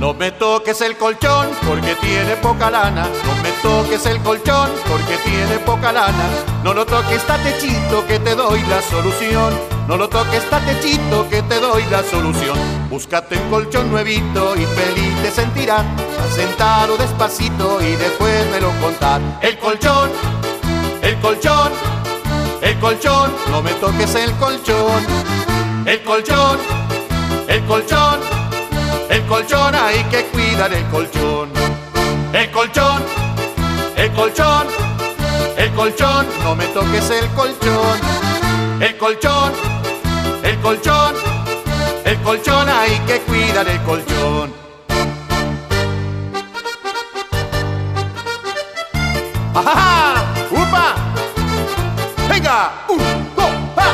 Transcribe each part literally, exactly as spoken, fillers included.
No me toques el colchón porque tiene poca lana. No me toques el colchón porque tiene poca lana. No lo toques, tatechito, que te doy la solución. No lo toques, tatechito, que te doy la solución. Búscate un colchón nuevito y feliz te sentirás. Sentado despacito y después me lo contás. El colchón, el colchón, el colchón. No me toques el colchón. El colchón, el colchón, el colchón. Hay que cuidar el colchón. El colchón, el colchón, el colchón. No me toques el colchón. El colchón, el colchón, el colchón. Hay que cuidar el colchón. ¡Ajá! ¡Upa! ¡Venga! ¡Un, dos, va!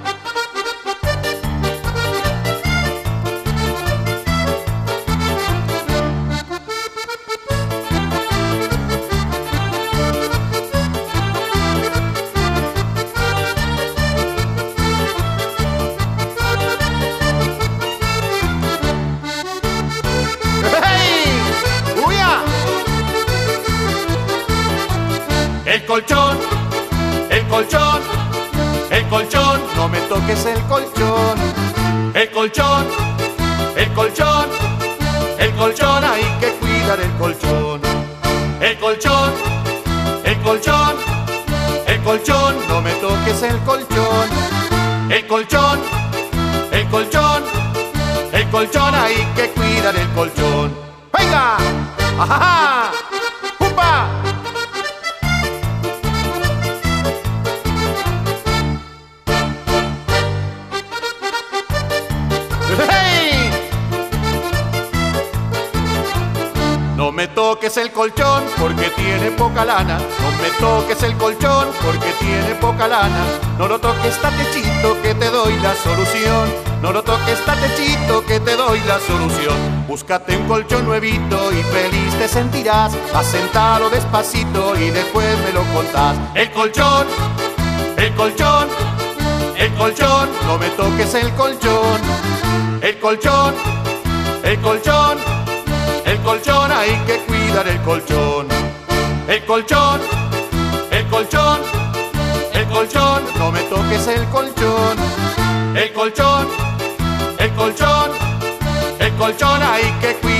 El colchón, el colchón, el colchón. No me toques el colchón. El colchón, el colchón, el colchón. Hay que cuidar el colchón. El colchón, el colchón, el colchón. No me toques el colchón. El colchón, el colchón, el colchón. Hay que cuidar el colchón. ¡Venga! ¡Ajá! ¡Upa! No me toques el colchón porque tiene poca lana. No me toques el colchón porque tiene poca lana. No lo toques, tatechito, que te doy la solución. No lo toques, tatechito, que te doy la solución. Búscate un colchón nuevito y feliz te sentirás. Asentalo despacito y después me lo contás. El colchón, el colchón, el colchón. No me toques el colchón. El colchón, el colchón, el colchón. Hay que cuidar el colchón. El colchón, el colchón, el colchón. No me toques el colchón. El colchón, el colchón, el colchón. Hay que cuidar